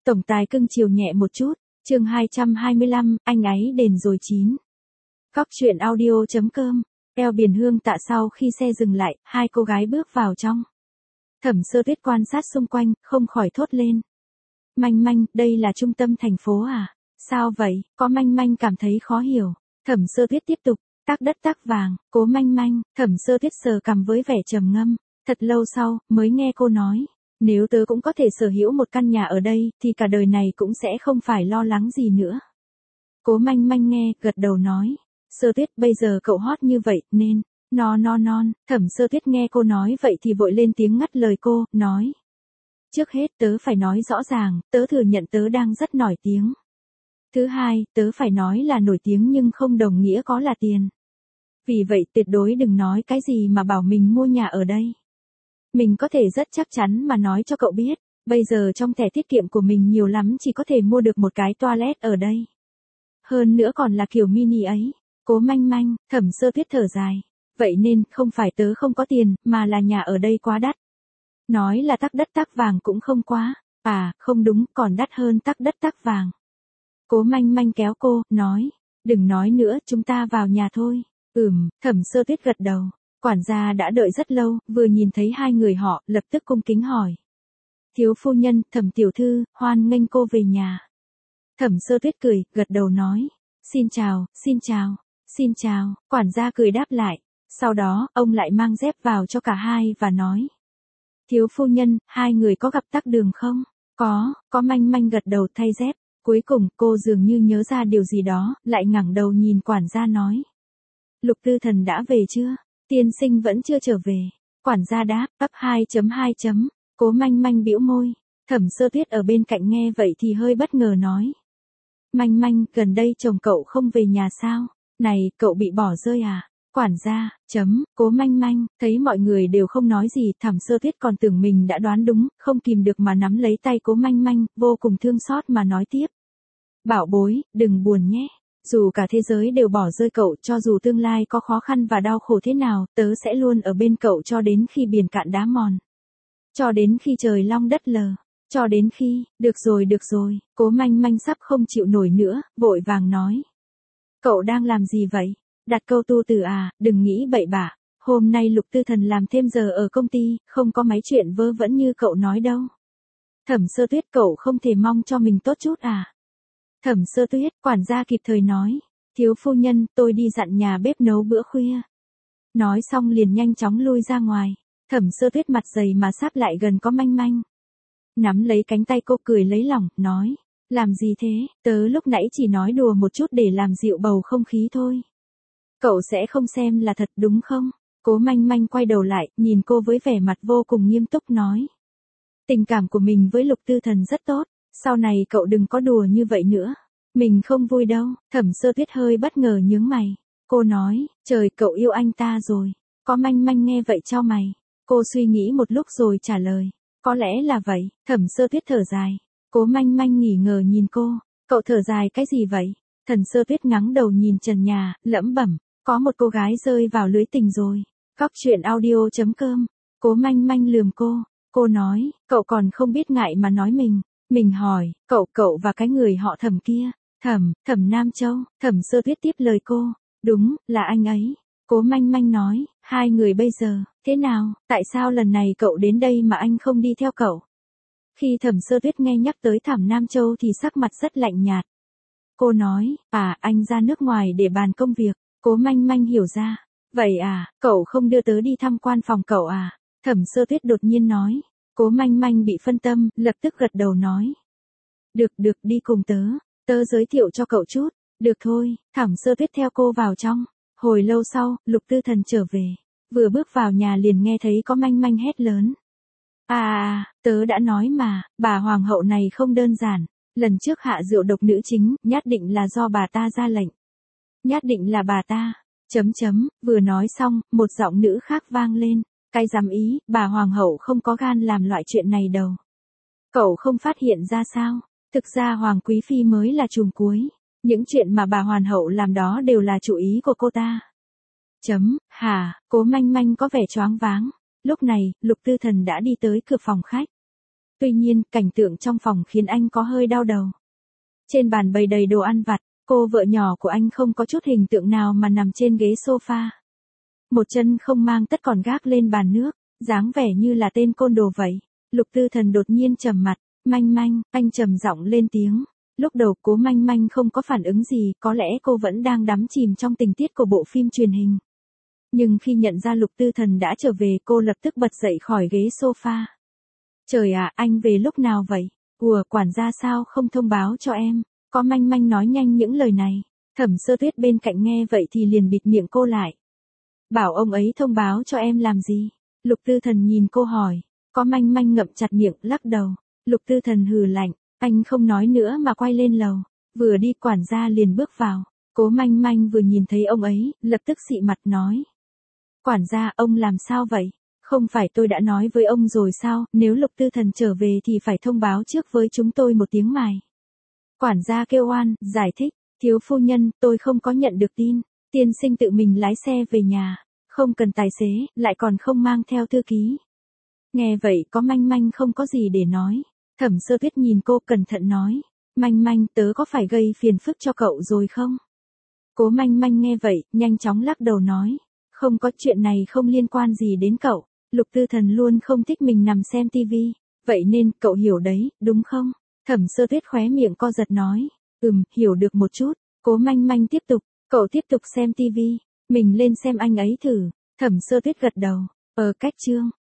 Tổng tài cưng chiều nhẹ một chút. Chương 225, anh ấy đền rồi 9. Cóc truyện audio.com. Eo Biển Hương Tạ. Sau khi xe dừng lại, hai cô gái bước vào trong. Thẩm Sơ Tuyết quan sát xung quanh, không khỏi thốt lên. Manh Manh, đây là trung tâm thành phố à? Sao vậy? Có Manh Manh cảm thấy khó hiểu. Thẩm Sơ Tuyết tiếp tục, tác đất tác vàng, Cố Manh Manh. Thẩm Sơ Tuyết sờ cằm với vẻ trầm ngâm. Thật lâu sau, mới nghe cô nói. Nếu tớ cũng có thể sở hữu một căn nhà ở đây, thì cả đời này cũng sẽ không phải lo lắng gì nữa. Cố Manh Manh nghe, gật đầu nói. Sơ Tuyết, bây giờ cậu hot như vậy, nên, non. Thẩm Sơ Tuyết nghe cô nói vậy thì vội lên tiếng ngắt lời cô, nói. Trước hết tớ phải nói rõ ràng, tớ thừa nhận tớ đang rất nổi tiếng. Thứ hai, tớ phải nói là nổi tiếng nhưng không đồng nghĩa có là tiền. Vì vậy tuyệt đối đừng nói cái gì mà bảo mình mua nhà ở đây. Mình có thể rất chắc chắn mà nói cho cậu biết, bây giờ trong thẻ tiết kiệm của mình nhiều lắm chỉ có thể mua được một cái toilet ở đây. Hơn nữa còn là kiểu mini ấy. Cố Manh Manh. Thẩm Sơ Tuyết thở dài. Vậy nên, không phải tớ không có tiền, mà là nhà ở đây quá đắt. Nói là tắc đất tắc vàng cũng không quá. À, không đúng, còn đắt hơn tắc đất tắc vàng. Cố Manh Manh kéo cô, nói. Đừng nói nữa, chúng ta vào nhà thôi. Thẩm Sơ Tuyết gật đầu. Quản gia đã đợi rất lâu, vừa nhìn thấy hai người họ, lập tức cung kính hỏi. Thiếu phu nhân, Thẩm tiểu thư, hoan nghênh cô về nhà. Thẩm Sơ Tuyết cười, gật đầu nói. Xin chào. Quản gia cười đáp lại. Sau đó, ông lại mang dép vào cho cả hai và nói. Thiếu phu nhân, hai người có gặp tắc đường không? Có Manh Manh gật đầu thay dép. Cuối cùng, cô dường như nhớ ra điều gì đó, lại ngẩng đầu nhìn quản gia nói. Lục Tư Thần đã về chưa? Tiên sinh vẫn chưa trở về. Quản gia đáp, ấp 2.2. Cố Manh Manh bĩu môi. Thẩm Sơ Tuyết ở bên cạnh nghe vậy thì hơi bất ngờ nói. Manh Manh, gần đây chồng cậu không về nhà sao? Này, cậu bị bỏ rơi à? Quản gia, Cố Manh Manh. Thấy mọi người đều không nói gì, Thẩm Sơ Tuyết còn tưởng mình đã đoán đúng, không kìm được mà nắm lấy tay Cố Manh Manh, vô cùng thương xót mà nói tiếp. Bảo bối, đừng buồn nhé. Dù cả thế giới đều bỏ rơi cậu, cho dù tương lai có khó khăn và đau khổ thế nào, tớ sẽ luôn ở bên cậu cho đến khi biển cạn đá mòn. Cho đến khi trời long đất lờ. Cho đến khi, được rồi, Cố Manh Manh sắp không chịu nổi nữa, vội vàng nói. Cậu đang làm gì vậy? Đặt câu tu từ à, đừng nghĩ bậy bạ. Hôm nay Lục Tư Thần làm thêm giờ ở công ty, không có mấy chuyện vớ vẩn như cậu nói đâu. Thẩm Sơ Tuyết, cậu không thể mong cho mình tốt chút à? Thẩm Sơ Tuyết, quản gia kịp thời nói. Thiếu phu nhân, tôi đi dặn nhà bếp nấu bữa khuya. Nói xong liền nhanh chóng lui ra ngoài. Thẩm Sơ Tuyết mặt dày mà sáp lại gần Cố Manh Manh. Nắm lấy cánh tay cô cười lấy lòng, nói. Làm gì thế, tớ lúc nãy chỉ nói đùa một chút để làm dịu bầu không khí thôi. Cậu sẽ không xem là thật đúng không? Cố Manh Manh quay đầu lại, nhìn cô với vẻ mặt vô cùng nghiêm túc nói. Tình cảm của mình với Lục Tư Thần rất tốt, sau này cậu đừng có đùa như vậy nữa. Mình không vui đâu. Thẩm Sơ Tuyết hơi bất ngờ nhướng mày. Cô nói, trời, cậu yêu anh ta rồi. Cố Manh Manh nghe vậy chau mày. Cô suy nghĩ một lúc rồi trả lời. Có lẽ là vậy. Thẩm Sơ Tuyết thở dài. Cố Manh Manh nghỉ ngờ nhìn cô. Cậu thở dài cái gì vậy? Thẩm Sơ Tuyết ngắng đầu nhìn trần nhà, lẩm bẩm. Có một cô gái rơi vào lưới tình rồi. Cóc truyện audio.com. Cố Manh Manh lườm cô. Cô nói, cậu còn không biết ngại mà nói mình. Mình hỏi, cậu và cái người họ Thẩm kia. Thẩm Nam Châu. Thẩm Sơ Tuyết tiếp lời cô. Đúng, là anh ấy. Cố Manh Manh nói, hai người bây giờ, thế nào, tại sao lần này cậu đến đây mà anh không đi theo cậu? Khi Thẩm Sơ Tuyết nghe nhắc tới Thẩm Nam Châu thì sắc mặt rất lạnh nhạt. Cô nói, anh ra nước ngoài để bàn công việc. Cố Manh Manh hiểu ra. Vậy à, cậu không đưa tớ đi thăm quan phòng cậu à? Thẩm Sơ Tuyết đột nhiên nói. Cố Manh Manh bị phân tâm, lập tức gật đầu nói. Được, đi cùng tớ giới thiệu cho cậu chút. Được thôi. Thẩm Sơ Tuyết theo cô vào trong. Hồi lâu sau, Lục Tư Thần trở về. Vừa bước vào nhà liền nghe thấy Cố Manh Manh hét lớn. Tớ đã nói mà, bà hoàng hậu này không đơn giản. Lần trước hạ rượu độc nữ chính, nhất định là do bà ta ra lệnh. Nhất định là bà ta. Vừa nói xong, một giọng nữ khác vang lên. Cái dám ý, bà hoàng hậu không có gan làm loại chuyện này đâu. Cậu không phát hiện ra sao? Thực ra Hoàng Quý Phi mới là trùm cuối. Những chuyện mà bà hoàn hậu làm đó đều là chủ ý của cô ta. Cố Manh Manh có vẻ choáng váng. Lúc này, Lục Tư Thần đã đi tới cửa phòng khách. Tuy nhiên, cảnh tượng trong phòng khiến anh có hơi đau đầu. Trên bàn bày đầy đồ ăn vặt, cô vợ nhỏ của anh không có chút hình tượng nào mà nằm trên ghế sofa. Một chân không mang tất còn gác lên bàn nước, dáng vẻ như là tên côn đồ vậy. Lục Tư Thần đột nhiên trầm mặt, Manh Manh, anh trầm giọng lên tiếng. Lúc đầu Cố Manh Manh không có phản ứng gì, có lẽ cô vẫn đang đắm chìm trong tình tiết của bộ phim truyền hình. Nhưng khi nhận ra Lục Tư Thần đã trở về, cô lập tức bật dậy khỏi ghế sofa. Trời ạ, anh về lúc nào vậy? Quản gia sao không thông báo cho em? Có Manh Manh nói nhanh những lời này. Thẩm Sơ Tuyết bên cạnh nghe vậy thì liền bịt miệng cô lại. Bảo ông ấy thông báo cho em làm gì? Lục Tư Thần nhìn cô hỏi. Có Manh Manh ngậm chặt miệng, lắc đầu. Lục Tư Thần hừ lạnh, anh không nói nữa mà quay lên lầu. Vừa đi quản gia liền bước vào. Cố Manh Manh vừa nhìn thấy ông ấy, lập tức xị mặt nói. Quản gia, ông làm sao vậy? Không phải tôi đã nói với ông rồi sao, nếu Lục Tư Thần trở về thì phải thông báo trước với chúng tôi một tiếng mài. Quản gia kêu oan, giải thích, thiếu phu nhân, tôi không có nhận được tin. Tiên sinh tự mình lái xe về nhà, không cần tài xế, lại còn không mang theo thư ký. Nghe vậy có Manh Manh không có gì để nói. Thẩm Sơ Tuyết nhìn cô cẩn thận nói. Manh Manh, tớ có phải gây phiền phức cho cậu rồi không? Cố Manh Manh nghe vậy, nhanh chóng lắc đầu nói. Không có, chuyện này không liên quan gì đến cậu. Lục Tư Thần luôn không thích mình nằm xem tivi. Vậy nên, cậu hiểu đấy, đúng không? Thẩm Sơ Tuyết khóe miệng co giật nói. Hiểu được một chút. Cố Manh Manh tiếp tục. Cậu tiếp tục xem tivi. Mình lên xem anh ấy thử. Thẩm Sơ Tuyết gật đầu. Cách chương.